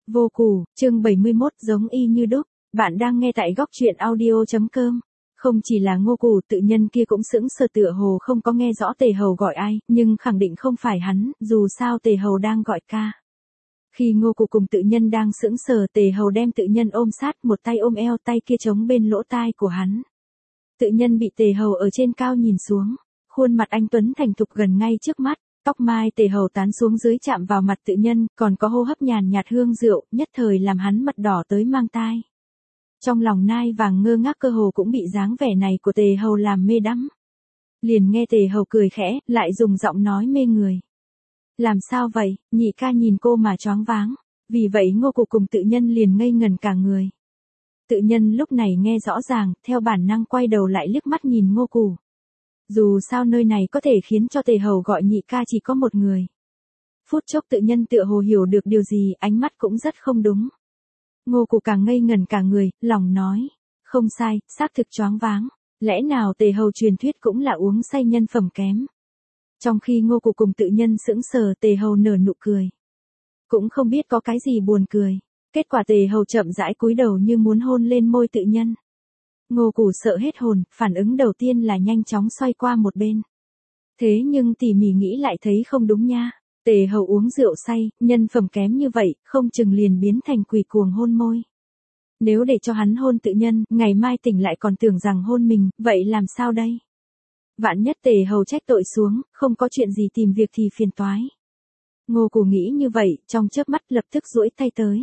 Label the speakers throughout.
Speaker 1: Vô Củ, chương 71 giống y như đúc. Bạn đang nghe tại góc truyện audio.com. Không chỉ là Ngô Củ, tự nhân kia cũng sững sờ tựa hồ không có nghe rõ Tề Hầu gọi ai, nhưng khẳng định không phải hắn, dù sao Tề Hầu đang gọi ca. Khi Ngô Củ cùng tự nhân đang sững sờ, Tề Hầu đem tự nhân ôm sát, một tay ôm eo, tay kia chống bên lỗ tai của hắn. Tự nhân bị Tề Hầu ở trên cao nhìn xuống, khuôn mặt anh tuấn thành thục gần ngay trước mắt. Tóc mai Tề Hầu tán xuống dưới chạm vào mặt tự nhân, còn có hô hấp nhàn nhạt hương rượu, nhất thời làm hắn mặt đỏ tới mang tai. Trong lòng nai vàng ngơ ngác cơ hồ cũng bị dáng vẻ này của Tề Hầu làm mê đắm. Liền nghe Tề Hầu cười khẽ, lại dùng giọng nói mê người. Làm sao vậy, nhị ca nhìn cô mà choáng váng. Vì vậy Ngô Củ cùng tự nhân liền ngây ngẩn cả người. Tự nhân lúc này nghe rõ ràng, theo bản năng quay đầu lại liếc mắt nhìn Ngô Củ. Dù sao nơi này có thể khiến cho Tề Hầu gọi nhị ca chỉ có một người. Phút chốc tự nhân tựa hồ hiểu được điều gì, ánh mắt cũng rất không đúng. Ngô Củ càng ngây ngẩn cả người, lòng nói. Không sai, xác thực choáng váng. Lẽ nào Tề Hầu truyền thuyết cũng là uống say nhân phẩm kém. Trong khi Ngô Củ cùng tự nhân sững sờ, Tề Hầu nở nụ cười. Cũng không biết có cái gì buồn cười. Kết quả Tề Hầu chậm rãi cúi đầu như muốn hôn lên môi tự nhân. Ngô Củ sợ hết hồn, phản ứng đầu tiên là nhanh chóng xoay qua một bên. Thế nhưng tỉ mỉ nghĩ lại thấy không đúng nha. Tề Hầu uống rượu say, nhân phẩm kém như vậy, không chừng liền biến thành quỷ cuồng hôn môi. Nếu để cho hắn hôn tự nhân, ngày mai tỉnh lại còn tưởng rằng hôn mình, vậy làm sao đây? Vạn nhất Tề Hầu trách tội xuống, không có chuyện gì tìm việc thì phiền toái. Ngô Củ nghĩ như vậy, trong chớp mắt lập tức duỗi tay tới.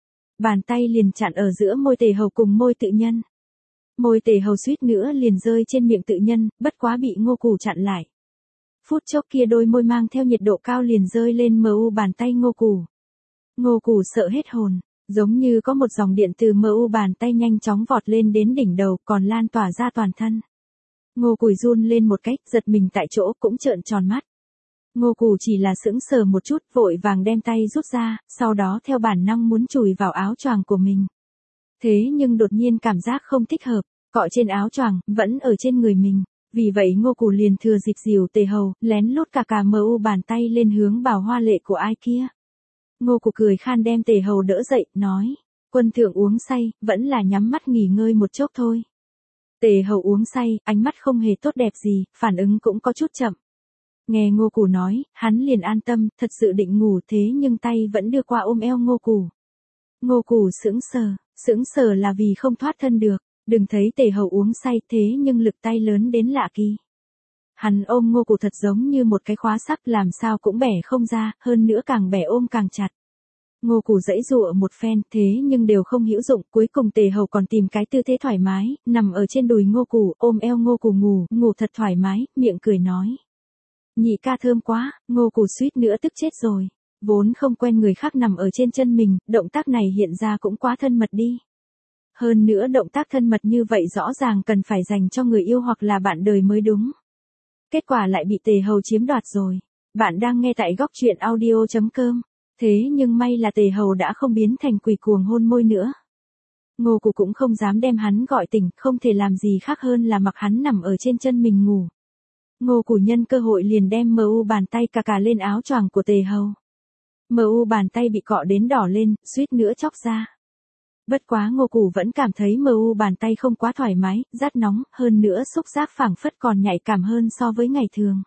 Speaker 1: Bàn tay liền chặn ở giữa môi Tề Hầu cùng môi tự nhân. Môi Tề Hầu suýt nữa liền rơi trên miệng tự nhân, bất quá bị Ngô Củ chặn lại. Phút chốc kia đôi môi mang theo nhiệt độ cao liền rơi lên mu bàn tay Ngô Củ. Ngô Củ sợ hết hồn, giống như có một dòng điện từ mu bàn tay nhanh chóng vọt lên đến đỉnh đầu, còn lan tỏa ra toàn thân. Ngô Củ run lên một cách, giật mình tại chỗ, cũng trợn tròn mắt. Ngô Củ chỉ là sững sờ một chút, vội vàng đem tay rút ra, sau đó theo bản năng muốn chùi vào áo choàng của mình. Thế nhưng đột nhiên cảm giác không thích hợp, cọ trên áo choàng, vẫn ở trên người mình. Vì vậy Ngô Củ liền thừa dịp dìu Tề Hầu, lén lút cả mu bàn tay lên hướng Bảo hoa lệ của ai kia. Ngô Củ cười khan đem Tề Hầu đỡ dậy, nói. Quân thượng uống say, vẫn là nhắm mắt nghỉ ngơi một chốc thôi. Tề Hầu uống say, ánh mắt không hề tốt đẹp gì, phản ứng cũng có chút chậm. Nghe Ngô Củ nói, hắn liền an tâm, thật sự định ngủ thế nhưng tay vẫn đưa qua ôm eo Ngô Củ. Ngô Củ sững sờ là vì không thoát thân được, đừng thấy Tề Hầu uống say thế nhưng lực tay lớn đến lạ kỳ. Hắn ôm Ngô Củ thật giống như một cái khóa sắt làm sao cũng bẻ không ra, hơn nữa càng bẻ ôm càng chặt. Ngô Củ giãy giụa một phen thế nhưng đều không hữu dụng, cuối cùng Tề Hầu còn tìm cái tư thế thoải mái, nằm ở trên đùi Ngô Củ, ôm eo Ngô Củ ngủ thật thoải mái, miệng cười nói. Nhị ca thơm quá, Ngô Củ suýt nữa tức chết rồi. Vốn không quen người khác nằm ở trên chân mình, động tác này hiện ra cũng quá thân mật đi. Hơn nữa động tác thân mật như vậy rõ ràng cần phải dành cho người yêu hoặc là bạn đời mới đúng. Kết quả lại bị Tề Hầu chiếm đoạt rồi. Bạn đang nghe tại góc truyện audio.com. Thế nhưng may là Tề Hầu đã không biến thành quỷ cuồng hôn môi nữa. Ngô Củ cũng không dám đem hắn gọi tỉnh, không thể làm gì khác hơn là mặc hắn nằm ở trên chân mình ngủ. Ngô Củ nhân cơ hội liền đem mu bàn tay cả lên áo choàng của Tề Hầu. Mu bàn tay bị cọ đến đỏ lên, suýt nữa chóc ra. Bất quá Ngô Củ vẫn cảm thấy mu bàn tay không quá thoải mái, rát nóng, hơn nữa xúc giác phảng phất còn nhạy cảm hơn so với ngày thường.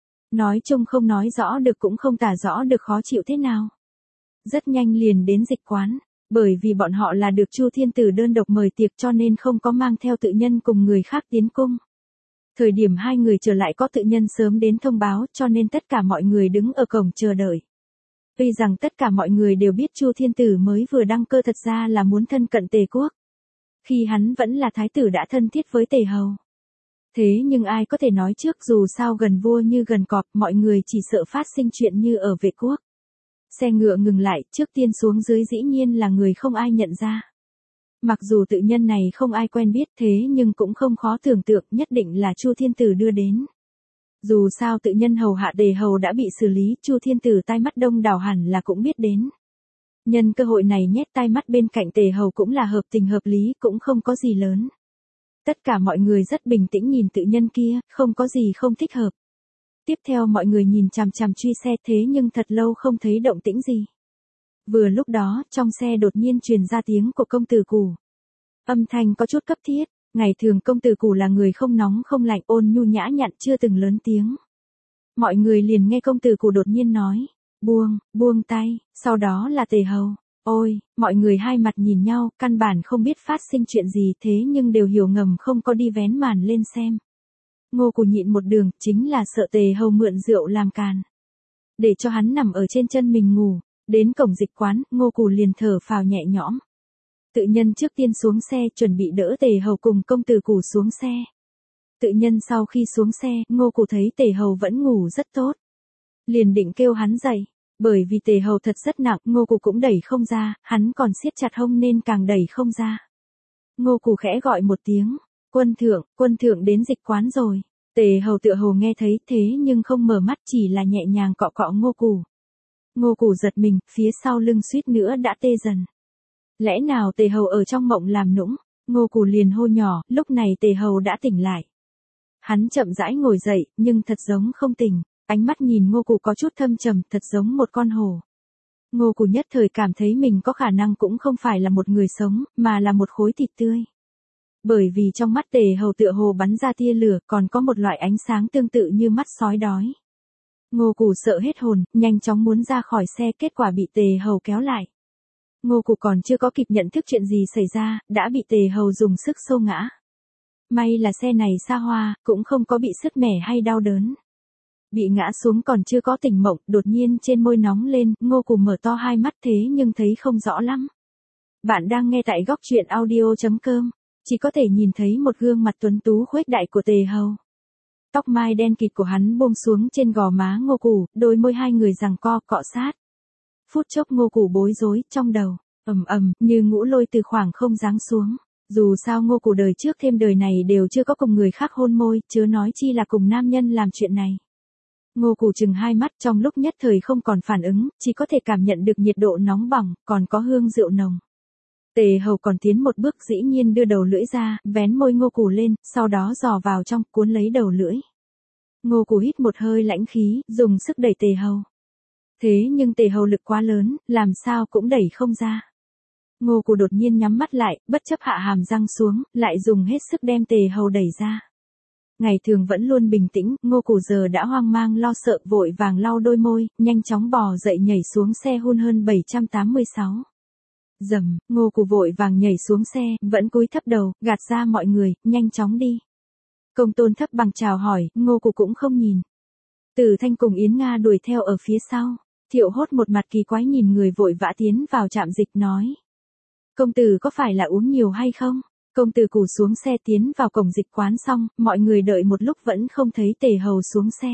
Speaker 1: Nói chung không nói rõ được cũng không tả rõ được khó chịu thế nào. Rất nhanh liền đến dịch quán, bởi vì bọn họ là được Chu Thiên Tử đơn độc mời tiệc cho nên không có mang theo tự nhân cùng người khác tiến cung. Thời điểm hai người trở lại có tự nhân sớm đến thông báo cho nên tất cả mọi người đứng ở cổng chờ đợi. Tuy rằng tất cả mọi người đều biết Chu Thiên Tử mới vừa đăng cơ thật ra là muốn thân cận Tề quốc. Khi hắn vẫn là thái tử đã thân thiết với Tề Hầu. Thế nhưng ai có thể nói trước dù sao gần vua như gần cọp, mọi người chỉ sợ phát sinh chuyện như ở Vệ quốc. Xe ngựa ngừng lại, trước tiên xuống dưới dĩ nhiên là người không ai nhận ra. Mặc dù tự nhân này không ai quen biết thế nhưng cũng không khó tưởng tượng nhất định là Chu Thiên Tử đưa đến. Dù sao tự nhân hầu hạ Tề Hầu đã bị xử lý, Chu Thiên Tử tai mắt đông đảo hẳn là cũng biết đến. Nhân cơ hội này nhét tai mắt bên cạnh Tề Hầu cũng là hợp tình hợp lý, cũng không có gì lớn. Tất cả mọi người rất bình tĩnh nhìn tự nhân kia, không có gì không thích hợp. Tiếp theo mọi người nhìn chằm chằm truy xe thế nhưng thật lâu không thấy động tĩnh gì. Vừa lúc đó, trong xe đột nhiên truyền ra tiếng của công tử Cù. Âm thanh có chút cấp thiết, ngày thường công tử Cù là người không nóng không lạnh, ôn nhu nhã nhặn, chưa từng lớn tiếng. Mọi người liền nghe công tử Cù đột nhiên nói, buông tay, sau đó là Tề Hầu. Ôi, mọi người hai mặt nhìn nhau, căn bản không biết phát sinh chuyện gì, thế nhưng đều hiểu ngầm không có đi vén màn lên xem. Ngô Cù nhịn một đường, chính là sợ Tề Hầu mượn rượu làm càn. Để cho hắn nằm ở trên chân mình ngủ, đến cổng dịch quán, Ngô Cù liền thở phào nhẹ nhõm. Tự nhân trước tiên xuống xe, chuẩn bị đỡ Tề Hầu cùng công tử Cù xuống xe. Tự nhân sau khi xuống xe, Ngô Cù thấy Tề Hầu vẫn ngủ rất tốt. Liền định kêu hắn dậy, bởi vì Tề Hầu thật rất nặng, Ngô Cù cũng đẩy không ra, hắn còn siết chặt hông nên càng đẩy không ra. Ngô Cù khẽ gọi một tiếng, quân thượng đến dịch quán rồi. Tề Hầu tựa hồ nghe thấy thế nhưng không mở mắt, chỉ là nhẹ nhàng cọ cọ Ngô Cù. Ngô Cù giật mình, phía sau lưng suýt nữa đã tê dần. Lẽ nào Tề Hầu ở trong mộng làm nũng? Ngô Cù liền hô nhỏ, lúc này Tề Hầu đã tỉnh lại. Hắn chậm rãi ngồi dậy, nhưng thật giống không tỉnh, ánh mắt nhìn Ngô Cù có chút thâm trầm, thật giống một con hổ. Ngô Cù nhất thời cảm thấy mình có khả năng cũng không phải là một người sống, mà là một khối thịt tươi. Bởi vì trong mắt Tề Hầu tựa hồ bắn ra tia lửa, còn có một loại ánh sáng tương tự như mắt sói đói. Ngô Cù sợ hết hồn, nhanh chóng muốn ra khỏi xe, kết quả bị Tề Hầu kéo lại. Ngô Cù còn chưa có kịp nhận thức chuyện gì xảy ra, đã bị Tề Hầu dùng sức xô ngã. May là xe này xa hoa, cũng không có bị sứt mẻ hay đau đớn. Bị ngã xuống còn chưa có tỉnh mộng, đột nhiên trên môi nóng lên, Ngô Cù mở to hai mắt thế nhưng thấy không rõ lắm. Bạn đang nghe tại góc truyện audio.com, chỉ có thể nhìn thấy một gương mặt tuấn tú khuếch đại của Tề Hầu. Tóc mai đen kịt của hắn buông xuống trên gò má Ngô Cù, đôi môi hai người giằng co cọ sát. Phút chốc Ngô Cù bối rối, trong đầu, như ngũ lôi từ khoảng không giáng xuống. Dù sao Ngô Cù đời trước thêm đời này đều chưa có cùng người khác hôn môi, chớ nói chi là cùng nam nhân làm chuyện này. Ngô Cù chừng hai mắt, trong lúc nhất thời không còn phản ứng, chỉ có thể cảm nhận được nhiệt độ nóng bỏng, còn có hương rượu nồng. Tề Hầu còn tiến một bước, dĩ nhiên đưa đầu lưỡi ra, vén môi Ngô Cù lên, sau đó dò vào trong, cuốn lấy đầu lưỡi. Ngô Cù hít một hơi lãnh khí, dùng sức đẩy Tề Hầu. Thế nhưng Tề Hầu lực quá lớn, làm sao cũng đẩy không ra. Ngô Cù đột nhiên nhắm mắt lại, bất chấp hạ hàm răng xuống, lại dùng hết sức đem Tề Hầu đẩy ra. Ngày thường vẫn luôn bình tĩnh, Ngô Cù giờ đã hoang mang lo sợ, vội vàng lau đôi môi, nhanh chóng bò dậy nhảy xuống xe hun hơn 786. Dầm, Ngô Cù vội vàng nhảy xuống xe, vẫn cúi thấp đầu, gạt ra mọi người, nhanh chóng đi. Công Tôn Thấp Bằng chào hỏi, Ngô Cù cũng không nhìn. Từ Thanh cùng Yến Nga đuổi theo ở phía sau. Thiệu Hốt một mặt kỳ quái nhìn người vội vã tiến vào trạm dịch nói. Công tử có phải là uống nhiều hay không? Công tử Cù xuống xe tiến vào cổng dịch quán xong, mọi người đợi một lúc vẫn không thấy Tề Hầu xuống xe.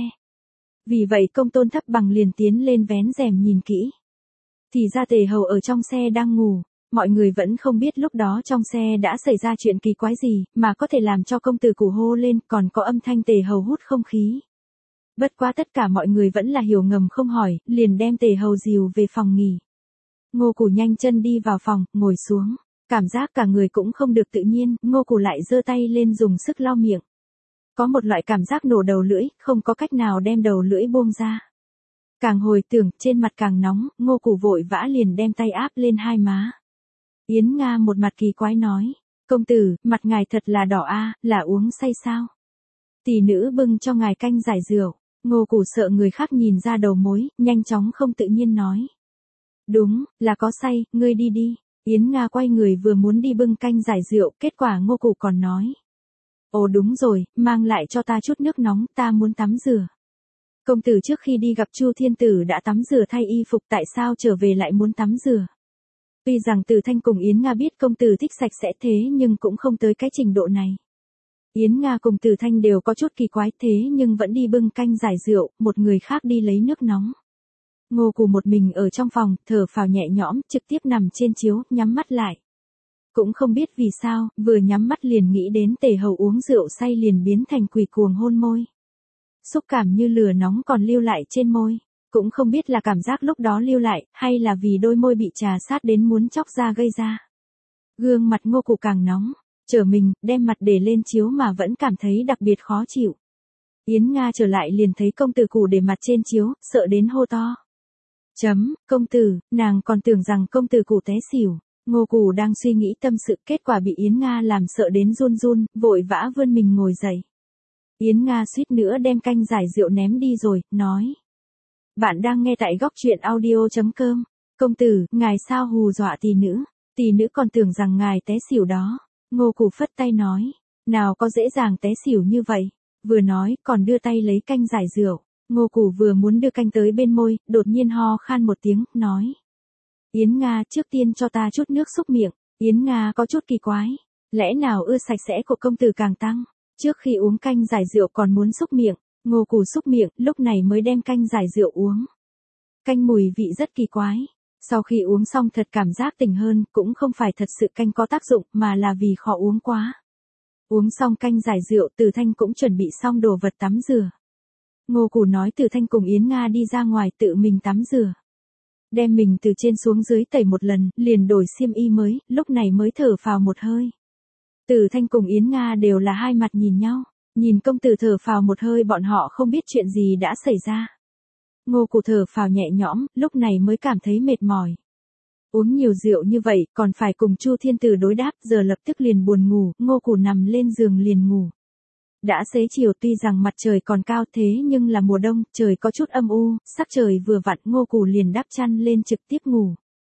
Speaker 1: Vì vậy Công Tôn Thấp Bằng liền tiến lên vén rèm nhìn kỹ. Thì ra Tề Hầu ở trong xe đang ngủ, mọi người vẫn không biết lúc đó trong xe đã xảy ra chuyện kỳ quái gì, mà có thể làm cho công tử Cù hô lên, còn có âm thanh Tề Hầu hút không khí. Bất quá tất cả mọi người vẫn là hiểu ngầm không hỏi, liền đem Tề Hầu dìu về phòng nghỉ. Ngô Cù nhanh chân đi vào phòng, ngồi xuống. Cảm giác cả người cũng không được tự nhiên, Ngô Cù lại giơ tay lên dùng sức lau miệng. Có một loại cảm giác nổ đầu lưỡi, không có cách nào đem đầu lưỡi buông ra. Càng hồi tưởng, trên mặt càng nóng, Ngô Cù vội vã liền đem tay áp lên hai má. Yến Nga một mặt kỳ quái nói, công tử, mặt ngài thật là đỏ a, là uống say sao? Tỷ nữ bưng cho ngài canh giải rượu. Ngô Cù sợ người khác nhìn ra đầu mối, nhanh chóng không tự nhiên nói. Đúng, là có say, ngươi đi đi. Yến Nga quay người vừa muốn đi bưng canh giải rượu, kết quả Ngô Cù còn nói. Ồ đúng rồi, mang lại cho ta chút nước nóng, ta muốn tắm rửa. Công tử trước khi đi gặp Chu Thiên Tử đã tắm rửa thay y phục, tại sao trở về lại muốn tắm rửa? Tuy rằng Từ Thanh cùng Yến Nga biết công tử thích sạch sẽ thế nhưng cũng không tới cái trình độ này. Yến Nga cùng Từ Thanh đều có chút kỳ quái thế nhưng vẫn đi bưng canh giải rượu, một người khác đi lấy nước nóng. Ngô Cù một mình ở trong phòng, thở phào nhẹ nhõm, trực tiếp nằm trên chiếu, nhắm mắt lại. Cũng không biết vì sao, vừa nhắm mắt liền nghĩ đến Tề Hầu uống rượu say liền biến thành quỷ cuồng hôn môi. Xúc cảm như lửa nóng còn lưu lại trên môi. Cũng không biết là cảm giác lúc đó lưu lại, hay là vì đôi môi bị trà sát đến muốn chóc ra gây ra. Gương mặt Ngô Cù càng nóng, trở mình, đem mặt để lên chiếu mà vẫn cảm thấy đặc biệt khó chịu. Yến Nga trở lại liền thấy công tử Cù để mặt trên chiếu, sợ đến hô to. Công tử, nàng còn tưởng rằng công tử cụ té xỉu. Ngô Cù đang suy nghĩ tâm sự, kết quả bị Yến Nga làm sợ đến run run, vội vã vươn mình ngồi dậy. Yến Nga suýt nữa đem canh giải rượu ném đi rồi, nói. Bạn đang nghe tại góc truyện audio.com. Công tử, ngài sao hù dọa tỷ nữ còn tưởng rằng ngài té xỉu đó. Ngô Cù phất tay nói. Nào có dễ dàng té xỉu như vậy. Vừa nói, còn đưa tay lấy canh giải rượu. Ngô Cù vừa muốn đưa canh tới bên môi, đột nhiên ho khan một tiếng, nói. Yến Nga, trước tiên cho ta chút nước xúc miệng. Yến Nga có chút kỳ quái. Lẽ nào ưa sạch sẽ của công tử càng tăng? Trước khi uống canh giải rượu còn muốn xúc miệng. Ngô Cù xúc miệng, lúc này mới đem canh giải rượu uống. Canh mùi vị rất kỳ quái. Sau khi uống xong thật cảm giác tỉnh hơn, cũng không phải thật sự canh có tác dụng, mà là vì khó uống quá. Uống xong canh giải rượu, Từ Thanh cũng chuẩn bị xong đồ vật tắm rửa. Ngô Cù nói Từ Thanh cùng Yến Nga đi ra ngoài tự mình tắm rửa. Đem mình từ trên xuống dưới tẩy một lần, liền đổi xiêm y mới, lúc này mới thở phào một hơi. Từ Thanh cùng Yến Nga đều là hai mặt nhìn nhau, nhìn công tử thở phào một hơi, bọn họ không biết chuyện gì đã xảy ra. Ngô Cù thở phào nhẹ nhõm, lúc này mới cảm thấy mệt mỏi. Uống nhiều rượu như vậy, còn phải cùng Chu Thiên Tử đối đáp, giờ lập tức liền buồn ngủ, Ngô Cù nằm lên giường liền ngủ. Đã xế chiều, tuy rằng mặt trời còn cao thế nhưng là mùa đông, trời có chút âm u, sắc trời vừa vặn, Ngô Cù liền đắp chăn lên trực tiếp ngủ.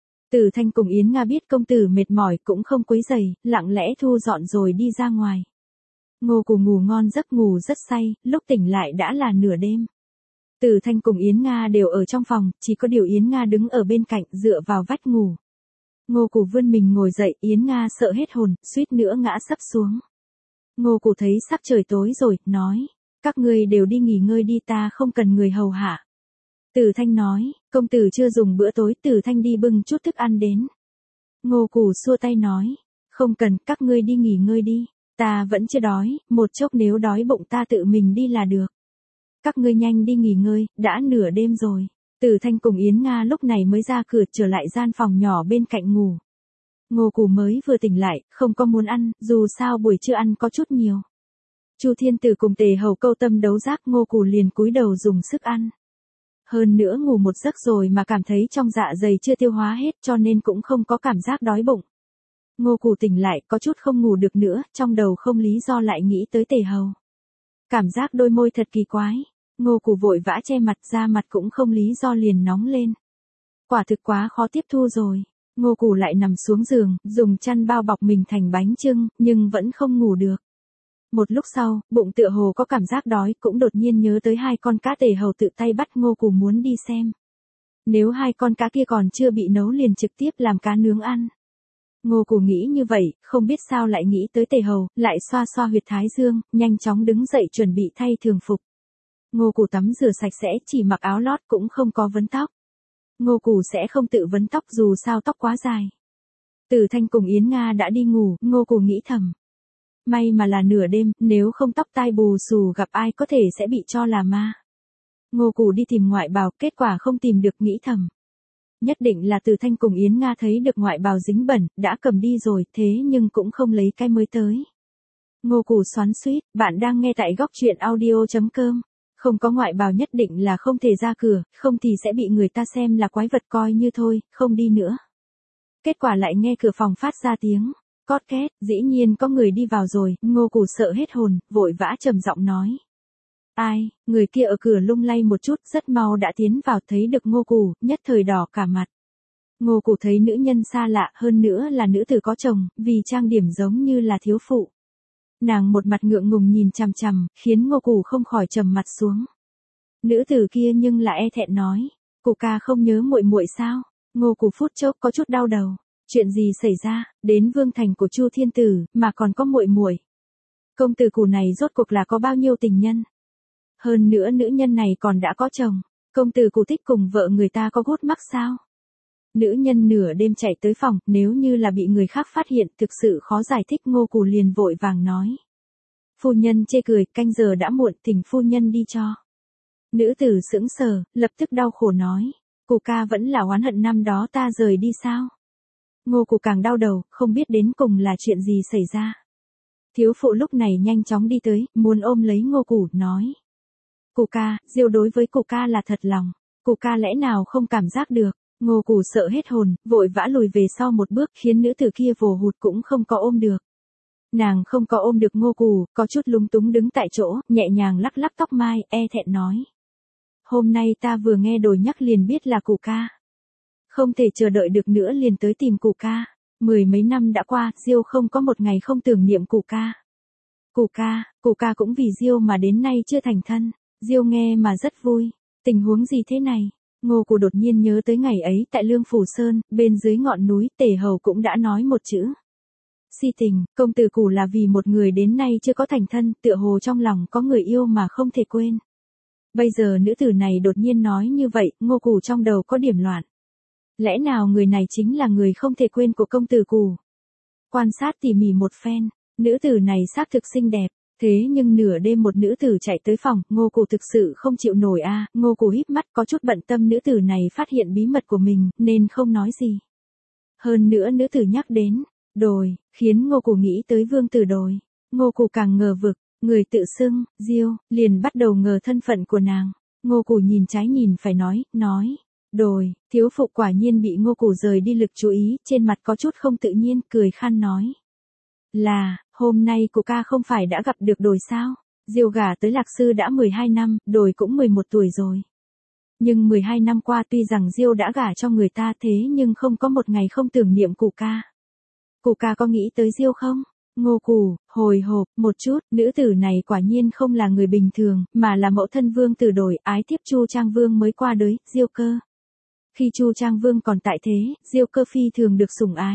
Speaker 1: Từ Thanh cùng Yến Nga biết công tử mệt mỏi cũng không quấy rầy, lặng lẽ thu dọn rồi đi ra ngoài. Ngô Cù ngủ ngon giấc, ngủ rất say, lúc tỉnh lại đã là nửa đêm. Từ Thanh cùng Yến Nga đều ở trong phòng, chỉ có điều Yến Nga đứng ở bên cạnh, dựa vào vách ngủ. Ngô Cù vươn mình ngồi dậy, Yến Nga sợ hết hồn, suýt nữa ngã sấp xuống. Ngô Cù thấy sắp trời tối rồi, nói, các ngươi đều đi nghỉ ngơi đi, ta không cần người hầu hạ. Từ Thanh nói, công tử chưa dùng bữa tối, Từ Thanh đi bưng chút thức ăn đến. Ngô Cù xua tay nói, không cần, các ngươi đi nghỉ ngơi đi, ta vẫn chưa đói, một chốc nếu đói bụng ta tự mình đi là được. Các ngươi nhanh đi nghỉ ngơi, đã nửa đêm rồi. Từ Thanh cùng Yến Nga lúc này mới ra cửa trở lại gian phòng nhỏ bên cạnh ngủ. Ngô Cù mới vừa tỉnh lại, không có muốn ăn, dù sao buổi trưa ăn có chút nhiều. Chu Thiên Tử cùng Tề Hầu câu tâm đấu giác, Ngô Cù liền cúi đầu dùng sức ăn. Hơn nữa ngủ một giấc rồi mà cảm thấy trong dạ dày chưa tiêu hóa hết, cho nên cũng không có cảm giác đói bụng. Ngô Cù tỉnh lại, có chút không ngủ được nữa, trong đầu không lý do lại nghĩ tới Tề Hầu. Cảm giác đôi môi thật kỳ quái. Ngô Cù vội vã che mặt, da mặt cũng không lý do liền nóng lên. Quả thực quá khó tiếp thu rồi. Ngô Cù lại nằm xuống giường, dùng chăn bao bọc mình thành bánh chưng, nhưng vẫn không ngủ được. Một lúc sau, bụng tựa hồ có cảm giác đói, cũng đột nhiên nhớ tới hai con cá Tề Hầu tự tay bắt, Ngô Cù muốn đi xem. Nếu hai con cá kia còn chưa bị nấu liền trực tiếp làm cá nướng ăn. Ngô Cù nghĩ như vậy, không biết sao lại nghĩ tới Tề Hầu, lại xoa xoa huyệt thái dương, nhanh chóng đứng dậy chuẩn bị thay thường phục. Ngô Cù tắm rửa sạch sẽ, chỉ mặc áo lót cũng không có vấn tóc. Ngô Cù sẽ không tự vấn tóc dù sao tóc quá dài. Từ Thanh cùng Yến Nga đã đi ngủ, Ngô Cù nghĩ thầm. May mà là nửa đêm, nếu không tóc tai bù xù gặp ai có thể sẽ bị cho là ma. Ngô Cù đi tìm ngoại bào, kết quả không tìm được, nghĩ thầm. Nhất định là Từ Thanh cùng Yến Nga thấy được ngoại bào dính bẩn, đã cầm đi rồi, thế nhưng cũng không lấy cái mới tới. Ngô Cù xoắn xuýt, bạn đang nghe tại góc truyện audio.com. Không có ngoại bào nhất định là không thể ra cửa, không thì sẽ bị người ta xem là quái vật, coi như thôi, không đi nữa. Kết quả lại nghe cửa phòng phát ra tiếng cót két, dĩ nhiên có người đi vào rồi, Ngô Cù sợ hết hồn, vội vã trầm giọng nói. Ai, người kia ở cửa lung lay một chút, rất mau đã tiến vào, thấy được Ngô Cù, nhất thời đỏ cả mặt. Ngô Cù thấy nữ nhân xa lạ, hơn nữa là nữ tử có chồng, vì trang điểm giống như là thiếu phụ. Nàng một mặt ngượng ngùng nhìn chằm chằm, khiến Ngô Cù không khỏi trầm mặt xuống. Nữ tử kia nhưng là e thẹn nói, Cù ca không nhớ muội muội sao? Ngô Cù phút chốc có chút đau đầu, chuyện gì xảy ra, đến vương thành của Chu Thiên Tử mà còn có muội muội. Công tử Cù này rốt cuộc là có bao nhiêu tình nhân? Hơn nữa nữ nhân này còn đã có chồng, công tử Cù thích cùng vợ người ta có gút mắc sao? Nữ nhân nửa đêm chạy tới phòng, nếu như là bị người khác phát hiện, thực sự khó giải thích. Ngô Cù liền vội vàng nói. Phu nhân chê cười, canh giờ đã muộn, thỉnh phu nhân đi cho. Nữ tử sững sờ, lập tức đau khổ nói. Cù ca vẫn là oán hận năm đó ta rời đi sao? Ngô Cù càng đau đầu, không biết đến cùng là chuyện gì xảy ra. Thiếu phụ lúc này nhanh chóng đi tới, muốn ôm lấy Ngô Cù, nói. Cù ca, Diêu đối với Cù ca là thật lòng. Cụ ca lẽ nào không cảm giác được? Ngô Củ sợ hết hồn, vội vã lùi về sau một bước khiến nữ tử kia vồ hụt cũng không có ôm được. Nàng không có ôm được Ngô Củ, có chút lúng túng đứng tại chỗ, nhẹ nhàng lắc lắc tóc mai, e thẹn nói. Hôm nay ta vừa nghe đồi nhắc liền biết là Cụ ca. Không thể chờ đợi được nữa liền tới tìm Cụ ca. Mười mấy năm đã qua, Diêu không có một ngày không tưởng niệm Cụ ca. Cụ ca cũng vì Diêu mà đến nay chưa thành thân. Diêu nghe mà rất vui. Tình huống gì thế này? Ngô Củ đột nhiên nhớ tới ngày ấy tại Lương Phủ Sơn, bên dưới ngọn núi Tề Hầu cũng đã nói một chữ. Si tình, công tử Củ là vì một người đến nay chưa có thành thân, tựa hồ trong lòng có người yêu mà không thể quên. Bây giờ nữ tử này đột nhiên nói như vậy, Ngô Củ trong đầu có điểm loạn. Lẽ nào người này chính là người không thể quên của công tử Củ? Quan sát tỉ mỉ một phen, nữ tử này xác thực xinh đẹp. Thế nhưng nửa đêm một nữ tử chạy tới phòng, Ngô Củ thực sự không chịu nổi a. Ngô Củ híp mắt có chút bận tâm nữ tử này phát hiện bí mật của mình, nên không nói gì. Hơn nữa nữ tử nhắc đến đồi, khiến Ngô Củ nghĩ tới vương tử đồi. Ngô Củ càng ngờ vực, người tự xưng Diêu, liền bắt đầu ngờ thân phận của nàng. Ngô Củ nhìn trái nhìn phải nói, đồi, thiếu phụ quả nhiên bị Ngô Củ rời đi lực chú ý, trên mặt có chút không tự nhiên, cười khan nói. Là, hôm nay Cụ ca không phải đã gặp được đồi sao? Diêu gả tới Lạc Sư đã 12 năm, đồi cũng 11 tuổi rồi. Nhưng 12 năm qua tuy rằng Diêu đã gả cho người ta thế nhưng không có một ngày không tưởng niệm Cụ ca. Cụ ca có nghĩ tới Diêu không? Ngô Củ, hồi hộp, một chút, nữ tử này quả nhiên không là người bình thường, mà là mẫu thân vương tử đồi, ái thiếp Chu Trang Vương mới qua đời, Diêu cơ. Khi Chu Trang Vương còn tại thế, Diêu cơ phi thường được sủng ái.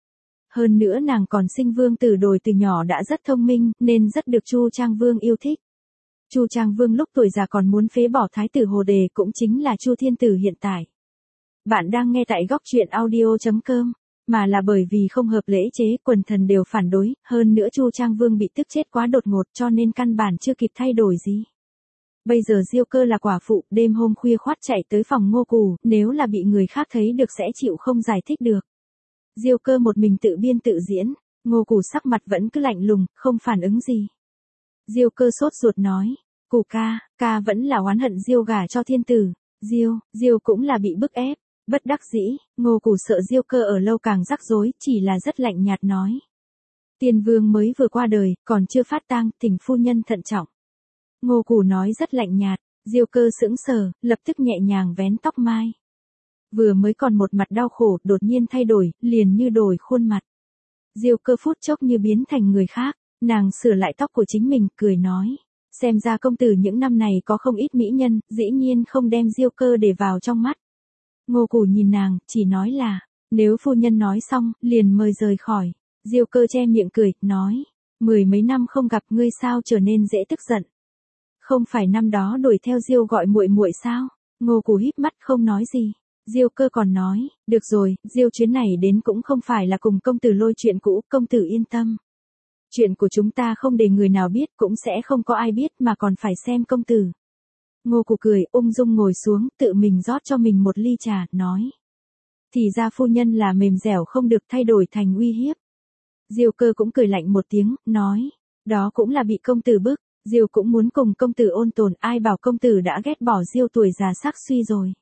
Speaker 1: Hơn nữa nàng còn sinh vương tử đồi từ nhỏ đã rất thông minh, nên rất được Chu Trang Vương yêu thích. Chu Trang Vương lúc tuổi già còn muốn phế bỏ thái tử Hồ Đề cũng chính là Chu Thiên Tử hiện tại. Bạn đang nghe tại góc truyện audio.com, mà là bởi vì không hợp lễ chế quần thần đều phản đối, hơn nữa Chu Trang Vương bị tức chết quá đột ngột cho nên căn bản chưa kịp thay đổi gì. Bây giờ Diêu cơ là quả phụ, đêm hôm khuya khoắt chạy tới phòng Ngô Củ, nếu là bị người khác thấy được sẽ chịu không giải thích được. Diêu cơ một mình tự biên tự diễn, Ngô Củ sắc mặt vẫn cứ lạnh lùng, không phản ứng gì. Diêu cơ sốt ruột nói, Củ ca vẫn là oán hận Diêu gả cho thiên tử. Diêu cũng là bị bức ép, bất đắc dĩ, Ngô Củ sợ Diêu cơ ở lâu càng rắc rối, chỉ là rất lạnh nhạt nói. Tiên vương mới vừa qua đời, còn chưa phát tang, thỉnh phu nhân thận trọng. Ngô Củ nói rất lạnh nhạt, Diêu cơ sững sờ, lập tức nhẹ nhàng vén tóc mai. Vừa mới còn một mặt đau khổ, đột nhiên thay đổi, liền như đổi khuôn mặt. Diêu cơ phút chốc như biến thành người khác, nàng sửa lại tóc của chính mình, cười nói. Xem ra công tử những năm này có không ít mỹ nhân, dĩ nhiên không đem Diêu cơ để vào trong mắt. Ngô Củ nhìn nàng, chỉ nói là, nếu phu nhân nói xong, liền mời rời khỏi. Diêu cơ che miệng cười, nói. 10 mấy năm không gặp ngươi sao trở nên dễ tức giận. Không phải năm đó đuổi theo Diêu gọi muội muội sao? Ngô Củ híp mắt không nói gì. Diêu cơ còn nói, được rồi, Diêu chuyến này đến cũng không phải là cùng công tử lôi chuyện cũ, công tử yên tâm. Chuyện của chúng ta không để người nào biết cũng sẽ không có ai biết mà còn phải xem công tử. Ngô Củ cười, ung dung ngồi xuống, tự mình rót cho mình một ly trà, nói. Thì ra phu nhân là mềm dẻo không được thay đổi thành uy hiếp. Diêu cơ cũng cười lạnh một tiếng, nói. Đó cũng là bị công tử bức, Diêu cũng muốn cùng công tử ôn tồn, ai bảo công tử đã ghét bỏ Diêu tuổi già sắc suy rồi.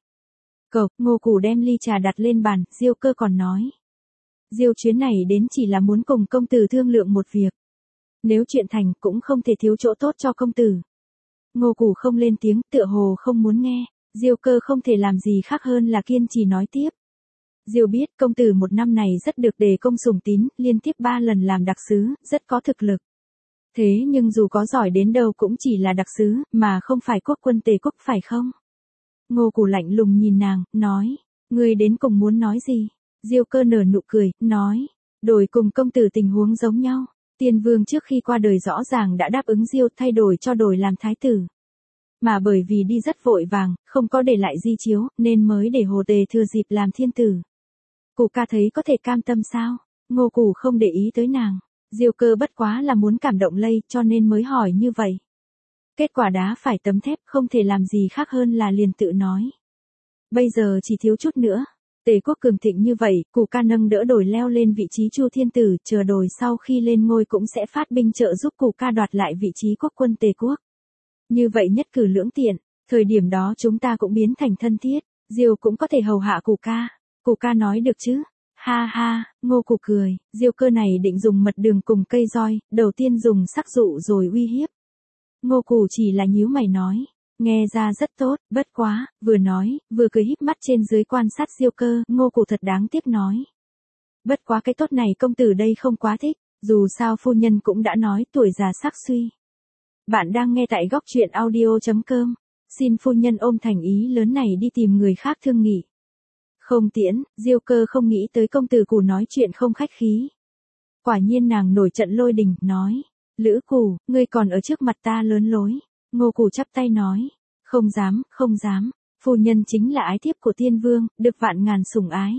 Speaker 1: Ngô Củ đem ly trà đặt lên bàn, Diêu cơ còn nói. Diêu chuyến này đến chỉ là muốn cùng công tử thương lượng một việc. Nếu chuyện thành cũng không thể thiếu chỗ tốt cho công tử. Ngô Củ không lên tiếng, tựa hồ không muốn nghe. Diêu cơ không thể làm gì khác hơn là kiên trì nói tiếp. Diêu biết công tử một năm này rất được đề công sủng tín, liên tiếp 3 lần làm đặc sứ, rất có thực lực. Thế nhưng dù có giỏi đến đâu cũng chỉ là đặc sứ, mà không phải quốc quân Tề quốc phải không? Ngô Củ lạnh lùng nhìn nàng, nói. Ngươi đến cùng muốn nói gì? Diêu cơ nở nụ cười, nói. Đổi cùng công tử tình huống giống nhau. Tiên vương trước khi qua đời rõ ràng đã đáp ứng Diêu thay đổi cho đổi làm thái tử. Mà bởi vì đi rất vội vàng, không có để lại di chiếu, nên mới để Hồ Tề thừa dịp làm thiên tử. Củ ca thấy có thể cam tâm sao? Ngô Củ không để ý tới nàng. Diêu cơ bất quá là muốn cảm động lây cho nên mới hỏi như vậy. Kết quả đá phải tấm thép không thể làm gì khác hơn là liền tự nói. Bây giờ chỉ thiếu chút nữa. Tề quốc cường thịnh như vậy, Củ ca nâng đỡ đổi leo lên vị trí Chu Thiên Tử, chờ đổi sau khi lên ngôi cũng sẽ phát binh trợ giúp Củ ca đoạt lại vị trí quốc quân Tề quốc. Như vậy nhất cử lưỡng tiện, Thời điểm đó chúng ta cũng biến thành thân thiết, Diêu cũng có thể hầu hạ Cù ca nói được chứ. Ha ha, Ngô Cù cười, Diêu Cơ này định dùng mật đường cùng cây roi, đầu tiên dùng sắc dụ rồi uy hiếp. Ngô Cù chỉ là nhíu mày nói, nghe ra rất tốt, bất quá, vừa nói, vừa cười híp mắt trên dưới quan sát Diêu Cơ, Ngô Cù thật đáng tiếc nói. Bất quá cái tốt này công tử đây không quá thích, dù sao phu nhân cũng đã nói tuổi già sắc suy. Bạn đang nghe tại góc truyện audio.com, xin phu nhân ôm thành ý lớn này đi tìm người khác thương nghị. Không tiễn, Diêu Cơ không nghĩ tới công tử Cù nói chuyện không khách khí. Quả nhiên nàng nổi trận lôi đình, nói, Lữ Cù, ngươi còn ở trước mặt ta lớn lối. Ngô Cù chắp tay nói, không dám, không dám, phu nhân chính là ái thiếp của tiên vương, được vạn ngàn sủng ái.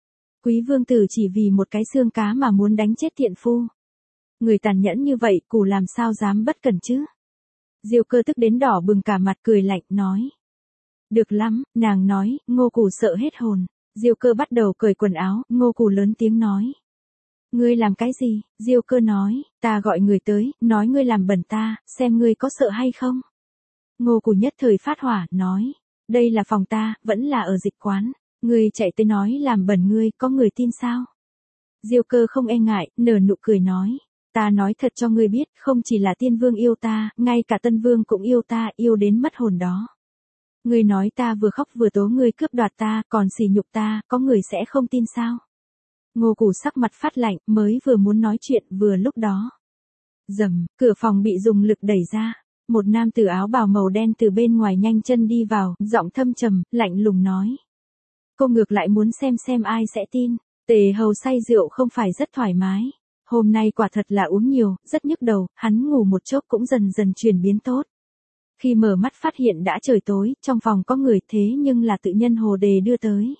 Speaker 1: Quý vương tử chỉ vì một cái xương cá mà muốn đánh chết tiện phu. Người tàn nhẫn như vậy, Cù làm sao dám bất cẩn chứ? Diêu Cơ tức đến đỏ bừng cả mặt cười lạnh, nói. Được lắm, nàng nói, Ngô Cù sợ hết hồn. Diêu Cơ bắt đầu cởi quần áo, Ngô Cù lớn tiếng nói. Ngươi làm cái gì? Diêu Cơ nói, ta gọi người tới, nói ngươi làm bẩn ta, xem ngươi có sợ hay không? Ngô Cù nhất thời phát hỏa, nói, đây là phòng ta, vẫn là ở dịch quán, ngươi chạy tới nói làm bẩn ngươi, có người tin sao? Diêu Cơ không e ngại, nở nụ cười nói, ta nói thật cho ngươi biết, không chỉ là tiên vương yêu ta, ngay cả tân vương cũng yêu ta, yêu đến mất hồn đó. Ngươi nói ta vừa khóc vừa tố ngươi cướp đoạt ta, còn sỉ nhục ta, có người sẽ không tin sao? Ngô Cù sắc mặt phát lạnh, mới vừa muốn nói chuyện, vừa lúc đó. Rầm, cửa phòng bị dùng lực đẩy ra. Một nam tử áo bào màu đen từ bên ngoài nhanh chân đi vào, giọng thâm trầm, lạnh lùng nói. Cô ngược lại muốn xem ai sẽ tin. Tề Hầu say rượu không phải rất thoải mái. Hôm nay quả thật là uống nhiều, rất nhức đầu, hắn ngủ một chốc cũng dần dần chuyển biến tốt. Khi mở mắt phát hiện đã trời tối, trong phòng có người thế nhưng là tự nhân Hồ Đề đưa tới.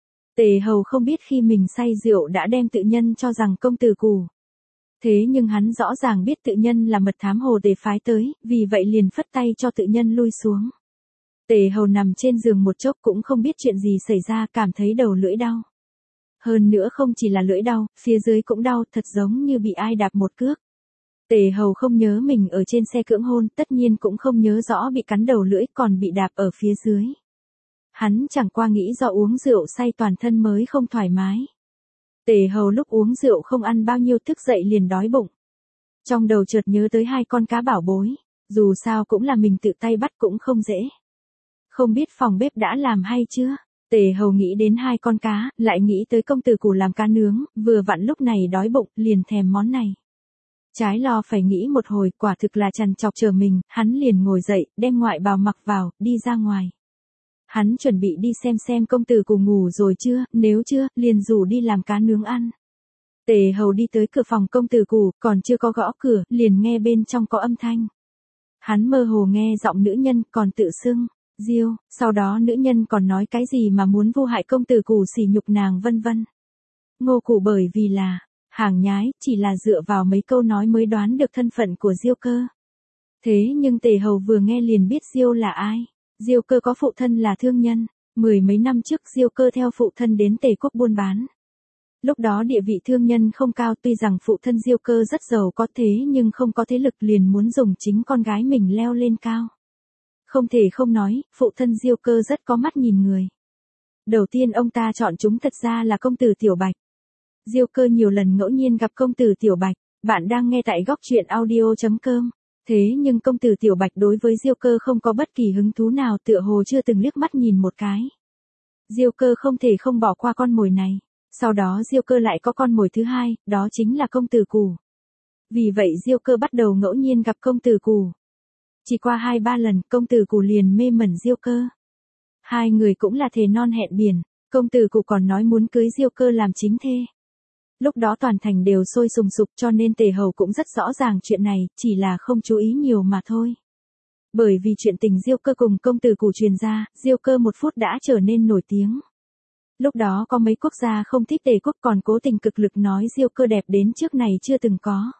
Speaker 1: Tề Hầu không biết khi mình say rượu đã đem tự nhân cho rằng công tử Cù. Thế nhưng hắn rõ ràng biết tự nhân là mật thám Hồ Đề phái tới, vì vậy liền phất tay cho tự nhân lui xuống. Tề Hầu nằm trên giường một chốc cũng không biết chuyện gì xảy ra, cảm thấy đầu lưỡi đau. Hơn nữa không chỉ là lưỡi đau, phía dưới cũng đau, thật giống như bị ai đạp một cước. Tề Hầu không nhớ mình ở trên xe cưỡng hôn, tất nhiên cũng không nhớ rõ bị cắn đầu lưỡi còn bị đạp ở phía dưới. Hắn chẳng qua nghĩ do uống rượu say toàn thân mới không thoải mái. Tề Hầu lúc uống rượu không ăn bao nhiêu thức dậy liền đói bụng. Trong đầu chợt nhớ tới hai con cá bảo bối, dù sao cũng là mình tự tay bắt cũng không dễ. Không biết phòng bếp đã làm hay chưa? Tề Hầu nghĩ đến hai con cá, lại nghĩ tới công tử Cù làm cá nướng, vừa vặn lúc này đói bụng, liền thèm món này. Trái lo phải nghĩ một hồi, quả thực là trằn trọc chờ mình, hắn liền ngồi dậy, đem ngoại bào mặc vào, đi ra ngoài. Hắn chuẩn bị đi xem công tử Cù ngủ rồi chưa, nếu chưa, liền rủ đi làm cá nướng ăn. Tề Hầu đi tới cửa phòng công tử Cù, còn chưa có gõ cửa, liền nghe bên trong có âm thanh. Hắn mơ hồ nghe giọng nữ nhân, còn tự xưng, Diêu, sau đó nữ nhân còn nói cái gì mà muốn vu hại công tử Cù sỉ nhục nàng vân vân. Ngô Cù bởi vì là hàng nhái, chỉ là dựa vào mấy câu nói mới đoán được thân phận của Diêu Cơ. Thế nhưng Tề Hầu vừa nghe liền biết Diêu là ai. Diêu Cơ có phụ thân là thương nhân, mười mấy năm trước Diêu Cơ theo phụ thân đến Tề quốc buôn bán. Lúc đó địa vị thương nhân không cao, tuy rằng phụ thân Diêu Cơ rất giàu có thế nhưng không có thế lực, liền muốn dùng chính con gái mình leo lên cao. Không thể không nói, phụ thân Diêu Cơ rất có mắt nhìn người. Đầu tiên ông ta chọn chúng thật ra là công tử Tiểu Bạch. Diêu Cơ nhiều lần ngẫu nhiên gặp công tử Tiểu Bạch, bạn đang nghe tại góc truyện audio.com. Thế nhưng công tử Tiểu Bạch đối với Diêu Cơ không có bất kỳ hứng thú nào, tựa hồ chưa từng liếc mắt nhìn một cái. Diêu Cơ không thể không bỏ qua con mồi này. Sau đó Diêu Cơ lại có con mồi thứ hai, đó chính là công tử Cù. Vì vậy Diêu Cơ bắt đầu ngẫu nhiên gặp công tử Cù. Chỉ qua 2-3 lần, công tử Cù liền mê mẩn Diêu Cơ. Hai người cũng là thề non hẹn biển, công tử Cù còn nói muốn cưới Diêu Cơ làm chính thê. Lúc đó toàn thành đều sôi sùng sục, cho nên Tề Hầu cũng rất rõ ràng chuyện này, chỉ là không chú ý nhiều mà thôi. Bởi vì chuyện tình Diêu Cơ cùng công tử Cù truyền ra, Diêu Cơ một phút đã trở nên nổi tiếng. Lúc đó có mấy quốc gia không thích Tề quốc còn cố tình cực lực nói Diêu Cơ đẹp đến trước này chưa từng có.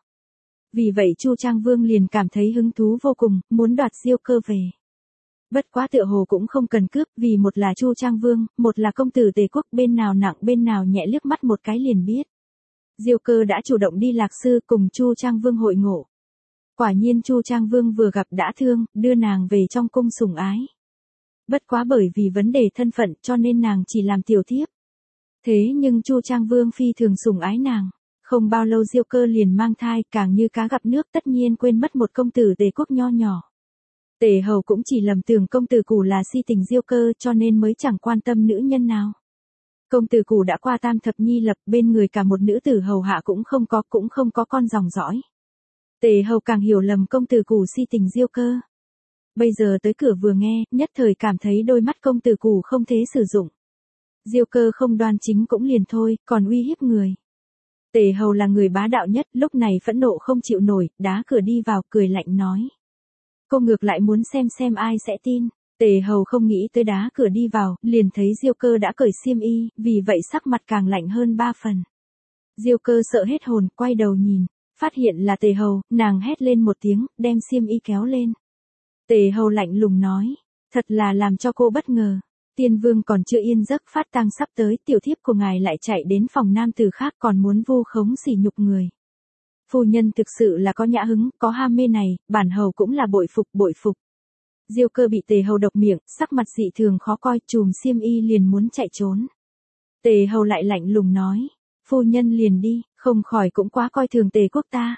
Speaker 1: Vì vậy Chu Trang Vương liền cảm thấy hứng thú vô cùng, muốn đoạt Diêu Cơ về. Bất quá tựa hồ cũng không cần cướp, vì một là Chu Trang Vương, một là công tử Tề quốc, bên nào nặng bên nào nhẹ liếc mắt một cái liền biết. Diêu Cơ đã chủ động đi lạc sư cùng Chu Trang Vương hội ngộ. Quả nhiên Chu Trang Vương vừa gặp đã thương, đưa nàng về trong cung sủng ái. Bất quá bởi vì vấn đề thân phận cho nên nàng chỉ làm tiểu thiếp. Thế nhưng Chu Trang Vương phi thường sủng ái nàng. Không bao lâu Diêu Cơ liền mang thai, càng như cá gặp nước, tất nhiên quên mất một công tử Tề quốc nho nhỏ. Tề hầu cũng chỉ lầm tưởng công tử Cù là si tình Diêu Cơ cho nên mới chẳng quan tâm nữ nhân nào. Công tử Cù đã qua tam thập nhi lập, bên người cả một nữ tử hầu hạ cũng không có con dòng dõi. Tề hầu càng hiểu lầm công tử Cù si tình Diêu Cơ. Bây giờ tới cửa vừa nghe, nhất thời cảm thấy đôi mắt công tử Cù không thế sử dụng. Diêu Cơ không đoan chính cũng liền thôi, còn uy hiếp người. Tề hầu là người bá đạo nhất, lúc này phẫn nộ không chịu nổi, đá cửa đi vào, cười lạnh nói. Cô ngược lại muốn xem ai sẽ tin. Tề hầu không nghĩ tới đá cửa đi vào, liền thấy Diêu Cơ đã cởi xiêm y, vì vậy sắc mặt càng lạnh hơn 3 phần. Diêu Cơ sợ hết hồn, quay đầu nhìn, phát hiện là Tề hầu, nàng hét lên một tiếng, đem xiêm y kéo lên. Tề hầu lạnh lùng nói, thật là làm cho cô bất ngờ. Tiên vương còn chưa yên giấc, phát tang sắp tới, tiểu thiếp của ngài lại chạy đến phòng nam tử khác còn muốn vu khống sỉ nhục người. Phu nhân thực sự là có nhã hứng, có ham mê này, bản hầu cũng là bội phục. Diêu Cơ bị Tề hầu độc miệng, sắc mặt dị thường khó coi, chùm xiêm y liền muốn chạy trốn. Tề hầu lại lạnh lùng nói, phu nhân liền đi, không khỏi cũng quá coi thường Tề quốc ta.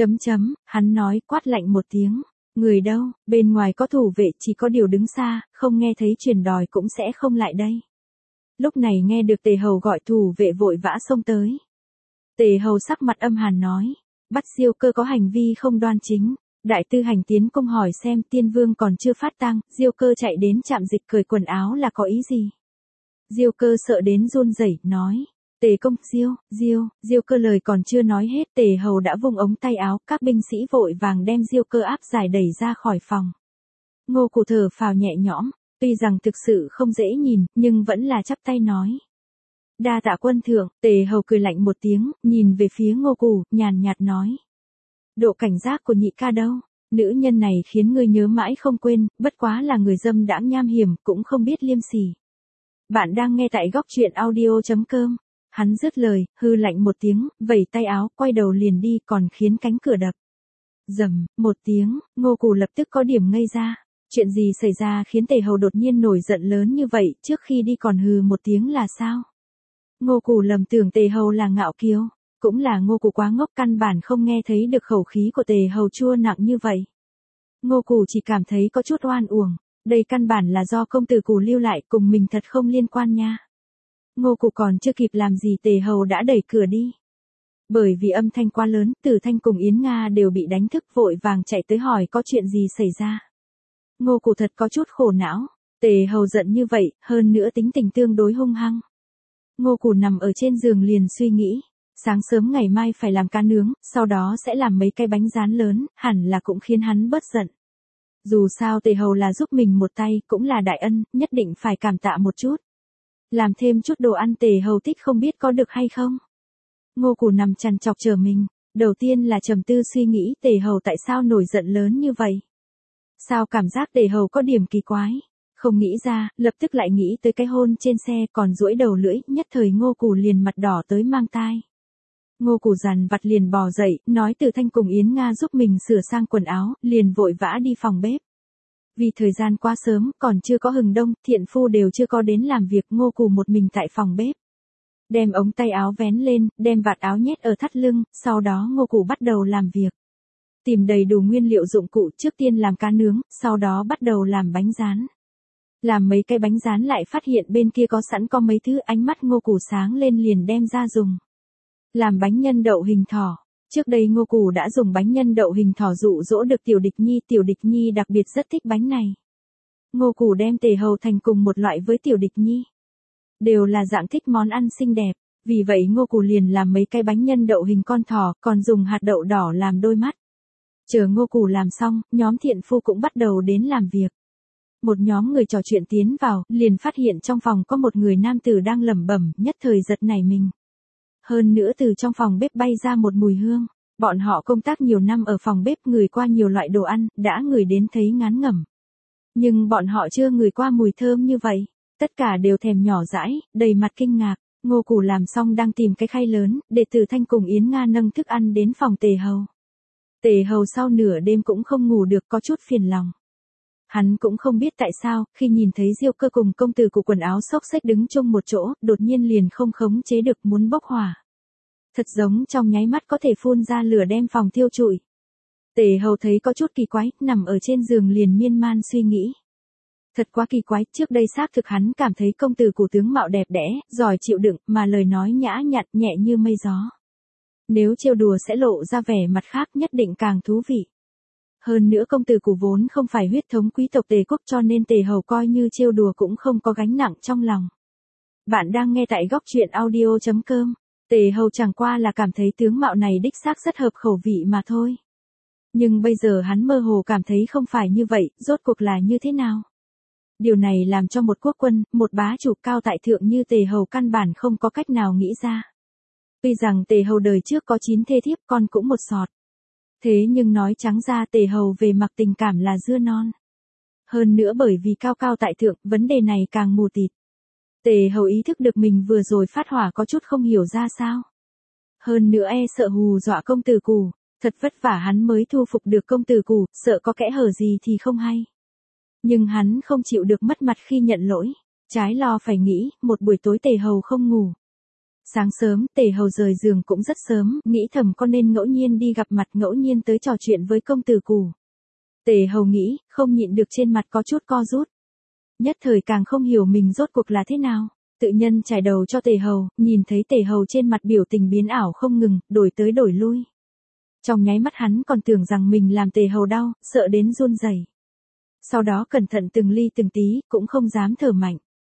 Speaker 1: Hắn nói, quát lạnh một tiếng. Người đâu, bên ngoài có thủ vệ, chỉ có điều đứng xa, không nghe thấy truyền đòi cũng sẽ không lại đây. Lúc này nghe được Tề hầu gọi, thủ vệ vội vã xông tới. Tề hầu sắc mặt âm hàn nói, bắt Diêu Cơ có hành vi không đoan chính. Đại tư hành tiến cung hỏi xem tiên vương còn chưa phát tang, Diêu Cơ chạy đến trạm dịch cởi quần áo là có ý gì. Diêu Cơ sợ đến run rẩy, nói. Tề công, Diêu Cơ lời còn chưa nói hết, Tề hầu đã vung ống tay áo, các binh sĩ vội vàng đem Diêu Cơ áp giải đẩy ra khỏi phòng. Ngô Cù thở phào nhẹ nhõm, tuy rằng thực sự không dễ nhìn, nhưng vẫn là chắp tay nói. Đa tạ quân thượng. Tề hầu cười lạnh một tiếng, nhìn về phía Ngô Cù, nhàn nhạt nói. Độ cảnh giác của nhị ca đâu? Nữ nhân này khiến ngươi nhớ mãi không quên, bất quá là người dâm đãng nham hiểm, cũng không biết liêm sỉ. Bạn đang nghe tại góc truyện audio.com. Hắn dứt lời, hư lạnh một tiếng, vẩy tay áo, quay đầu liền đi, còn khiến cánh cửa đập. Rầm, một tiếng, Ngô Cù lập tức có điểm ngây ra. Chuyện gì xảy ra khiến Tề hầu đột nhiên nổi giận lớn như vậy, trước khi đi còn hừ một tiếng là sao? Ngô Cù lầm tưởng Tề hầu là ngạo kiêu, cũng là Ngô Cù quá ngốc, căn bản không nghe thấy được khẩu khí của Tề hầu chua nặng như vậy. Ngô Cù chỉ cảm thấy có chút oan uổng, đây căn bản là do công tử Cù lưu lại, cùng mình thật không liên quan nha. Ngô Cù còn chưa kịp làm gì Tề hầu đã đẩy cửa đi. Bởi vì âm thanh quá lớn, Tử Thanh cùng Yến Nga đều bị đánh thức, vội vàng chạy tới hỏi có chuyện gì xảy ra. Ngô Cù thật có chút khổ não, Tề hầu giận như vậy, hơn nữa tính tình tương đối hung hăng. Ngô Cù nằm ở trên giường liền suy nghĩ, sáng sớm ngày mai phải làm cá nướng, sau đó sẽ làm mấy cái bánh rán lớn, hẳn là cũng khiến hắn bớt giận. Dù sao Tề hầu là giúp mình một tay, cũng là đại ân, nhất định phải cảm tạ một chút. Làm thêm chút đồ ăn Tề hầu thích không biết có được hay không. Ngô Cù nằm trằn trọc chờ mình, đầu tiên là trầm tư suy nghĩ Tề hầu tại sao nổi giận lớn như vậy. Sao cảm giác Tề hầu có điểm kỳ quái. Không nghĩ ra, lập tức lại nghĩ tới cái hôn trên xe, còn duỗi đầu lưỡi, nhất thời Ngô Cù liền mặt đỏ tới mang tai. Ngô Cù dằn vặt liền bò dậy, nói Tử Thanh cùng Yến Nga giúp mình sửa sang quần áo, liền vội vã đi phòng bếp. Vì thời gian quá sớm, còn chưa có hừng đông, thiện phu đều chưa có đến làm việc, Ngô Cù một mình tại phòng bếp. Đem ống tay áo vén lên, đem vạt áo nhét ở thắt lưng, sau đó Ngô Cù bắt đầu làm việc. Tìm đầy đủ nguyên liệu dụng cụ, trước tiên làm cá nướng, sau đó bắt đầu làm bánh rán. Làm mấy cái bánh rán lại phát hiện bên kia có sẵn có mấy thứ, ánh mắt Ngô Cù sáng lên liền đem ra dùng. Làm bánh nhân đậu hình thỏ. Trước đây Ngô Cù đã dùng bánh nhân đậu hình thỏ dụ dỗ được Tiểu Địch Nhi đặc biệt rất thích bánh này. Ngô Cù đem Tề hầu thành cùng một loại với Tiểu Địch Nhi. Đều là dạng thích món ăn xinh đẹp, vì vậy Ngô Cù liền làm mấy cái bánh nhân đậu hình con thỏ, còn dùng hạt đậu đỏ làm đôi mắt. Chờ Ngô Cù làm xong, nhóm thiện phu cũng bắt đầu đến làm việc. Một nhóm người trò chuyện tiến vào, liền phát hiện trong phòng có một người nam tử đang lẩm bẩm, nhất thời giật nảy mình. Hơn nữa từ trong phòng bếp bay ra một mùi hương. Bọn họ công tác nhiều năm ở phòng bếp, ngửi qua nhiều loại đồ ăn, đã ngửi đến thấy ngán ngẩm. Nhưng bọn họ chưa ngửi qua mùi thơm như vậy. Tất cả đều thèm nhỏ dãi, đầy mặt kinh ngạc. Ngô Cù làm xong đang tìm cái khay lớn, để Tử Thanh cùng Yến Nga nâng thức ăn đến phòng Tề hầu. Tề hầu sau nửa đêm cũng không ngủ được, có chút phiền lòng. Hắn cũng không biết tại sao, khi nhìn thấy Diêu Cơ cùng công tử của quần áo xốc xếch đứng chung một chỗ, đột nhiên liền không khống chế được muốn bốc hỏa. Thật giống trong nháy mắt có thể phun ra lửa đem phòng thiêu trụi. Tề Hầu thấy có chút kỳ quái, nằm ở trên giường liền miên man suy nghĩ. Thật quá kỳ quái, trước đây xác thực hắn cảm thấy công tử của tướng mạo đẹp đẽ, giỏi chịu đựng, mà lời nói nhã nhặn nhẹ như mây gió. Nếu trêu đùa sẽ lộ ra vẻ mặt khác nhất định càng thú vị. Hơn nữa công tử của vốn không phải huyết thống quý tộc Tề quốc cho nên Tề Hầu coi như trêu đùa cũng không có gánh nặng trong lòng. Bạn đang nghe tại góc truyện audio.com. Tề Hầu chẳng qua là cảm thấy tướng mạo này đích xác rất hợp khẩu vị mà thôi. Nhưng bây giờ hắn mơ hồ cảm thấy không phải như vậy, rốt cuộc là như thế nào? Điều này làm cho một quốc quân, một bá chủ cao tại thượng như Tề Hầu căn bản không có cách nào nghĩ ra. Tuy rằng Tề Hầu đời trước có 9 thê thiếp con cũng một sọt. Thế nhưng nói trắng ra Tề Hầu về mặt tình cảm là dưa non. Hơn nữa bởi vì cao cao tại thượng, vấn đề này càng mù tịt. Tề Hầu ý thức được mình vừa rồi phát hỏa có chút không hiểu ra sao. Hơn nữa sợ hù dọa công tử Cù, thật vất vả hắn mới thu phục được công tử Cù, sợ có kẽ hở gì thì không hay. Nhưng hắn không chịu được mất mặt khi nhận lỗi, trái lo phải nghĩ, một buổi tối Tề Hầu không ngủ. Sáng sớm, Tề Hầu rời giường cũng rất sớm, nghĩ thầm có nên ngẫu nhiên đi gặp mặt ngẫu nhiên tới trò chuyện với công tử Cù. Tề Hầu nghĩ, không nhịn được trên mặt có chút co rút. Nhất thời càng không hiểu mình rốt cuộc là thế nào, tự nhân trải đầu cho Tề Hầu, nhìn thấy Tề Hầu trên mặt biểu tình biến ảo không ngừng, đổi tới đổi lui. Trong nháy mắt hắn còn tưởng rằng mình làm Tề Hầu đau, sợ đến run rẩy. Sau đó cẩn thận từng ly từng tí, cũng không dám thở mạnh.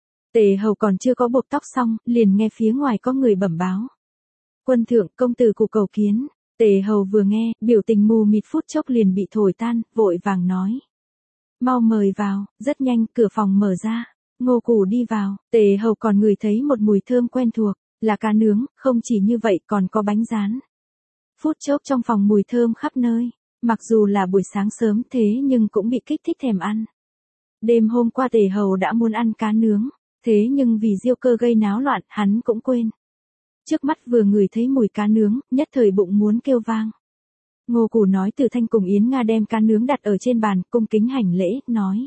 Speaker 1: Tề Hầu còn chưa có buộc tóc xong, liền nghe phía ngoài có người bẩm báo. Quân thượng, công tử của cầu kiến. Tề Hầu vừa nghe, biểu tình mù mịt phút chốc liền bị thổi tan, vội vàng nói. Mau mời vào, rất nhanh, cửa phòng mở ra. Ngô Cù đi vào, Tề Hầu còn ngửi thấy một mùi thơm quen thuộc, là cá nướng, không chỉ như vậy còn có bánh rán. Phút chốc trong phòng mùi thơm khắp nơi, mặc dù là buổi sáng sớm thế nhưng cũng bị kích thích thèm ăn. Đêm hôm qua Tề Hầu đã muốn ăn cá nướng, thế nhưng vì Diêu Cơ gây náo loạn, hắn cũng quên. Trước mắt vừa ngửi thấy mùi cá nướng, nhất thời bụng muốn kêu vang. Ngô Cù nói Từ Thanh cùng Yến Nga đem cá nướng đặt ở trên bàn, cung kính hành lễ, nói.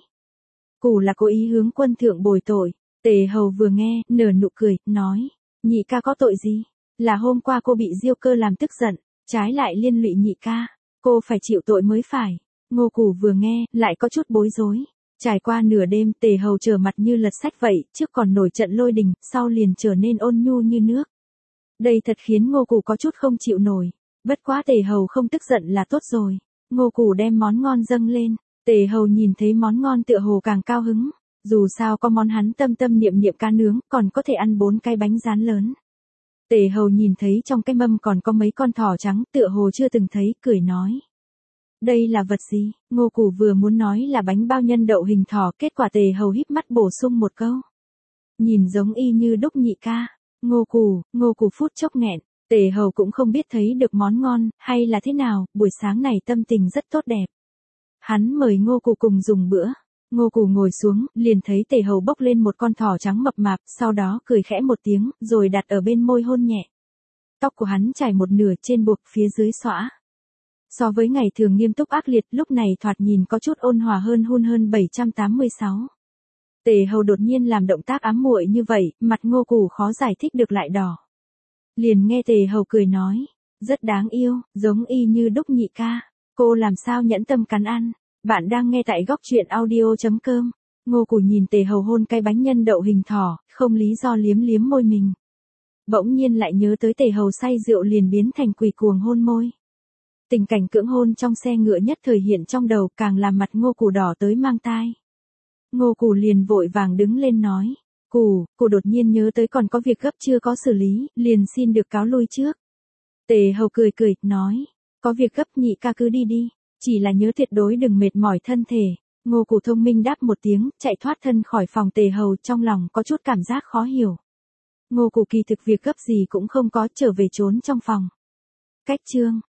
Speaker 1: Cù là cố ý hướng quân thượng bồi tội. Tề Hầu vừa nghe, nở nụ cười, nói. Nhị ca có tội gì? Là hôm qua cô bị Diêu Cơ làm tức giận, trái lại liên lụy nhị ca. Cô phải chịu tội mới phải. Ngô Cù vừa nghe, lại có chút bối rối. Trải qua nửa đêm, Tề Hầu trở mặt như lật sách vậy, trước còn nổi trận lôi đình, sau liền trở nên ôn nhu như nước. Đây thật khiến Ngô Cù có chút không chịu nổi. Bất quá Tề Hầu không tức giận là tốt rồi. Ngô Cù đem món ngon dâng lên. Tề Hầu nhìn thấy món ngon tựa hồ càng cao hứng. Dù sao có món hắn tâm tâm niệm niệm cá nướng, còn có thể ăn 4 cái bánh rán lớn. Tề Hầu nhìn thấy trong cái mâm còn có mấy con thỏ trắng, tựa hồ chưa từng thấy, cười nói. Đây là vật gì? Ngô Cù vừa muốn nói là bánh bao nhân đậu hình thỏ, kết quả Tề Hầu híp mắt bổ sung một câu. Nhìn giống y như đúc nhị ca. Ngô Cù phút chốc nghẹn. Tề Hầu cũng không biết thấy được món ngon, hay là thế nào, buổi sáng này tâm tình rất tốt đẹp. Hắn mời Ngô Cù cùng dùng bữa. Ngô Cù ngồi xuống, liền thấy Tề Hầu bốc lên một con thỏ trắng mập mạp, sau đó cười khẽ một tiếng, rồi đặt ở bên môi hôn nhẹ. Tóc của hắn trải một nửa trên buộc phía dưới xõa. So với ngày thường nghiêm túc ác liệt, lúc này thoạt nhìn có chút ôn hòa hơn hun hơn 786. Tề Hầu đột nhiên làm động tác ám muội như vậy, mặt Ngô Cù khó giải thích được lại đỏ. Liền nghe Tề Hầu cười nói, rất đáng yêu, giống y như đúc nhị ca. Cô làm sao nhẫn tâm cắn ăn. Bạn đang nghe tại góc truyện audio.com. Ngô Cù nhìn Tề Hầu hôn cái bánh nhân đậu hình thỏ, không lý do liếm liếm môi mình. Bỗng nhiên lại nhớ tới Tề Hầu say rượu liền biến thành quỷ cuồng hôn môi. Tình cảnh cưỡng hôn trong xe ngựa nhất thời hiện trong đầu, càng làm mặt Ngô Cù đỏ tới mang tai. Ngô Cù liền vội vàng đứng lên nói. Cù đột nhiên nhớ tới còn có việc gấp chưa có xử lý, liền xin được cáo lui trước. Tề Hầu cười, nói. Có việc gấp nhị ca cứ đi đi, chỉ là nhớ tuyệt đối đừng mệt mỏi thân thể. Ngô Cù thông minh đáp một tiếng, chạy thoát thân khỏi phòng Tề Hầu, trong lòng có chút cảm giác khó hiểu. Ngô Cù kỳ thực việc gấp gì cũng không có, trở về trốn trong phòng. Cách chương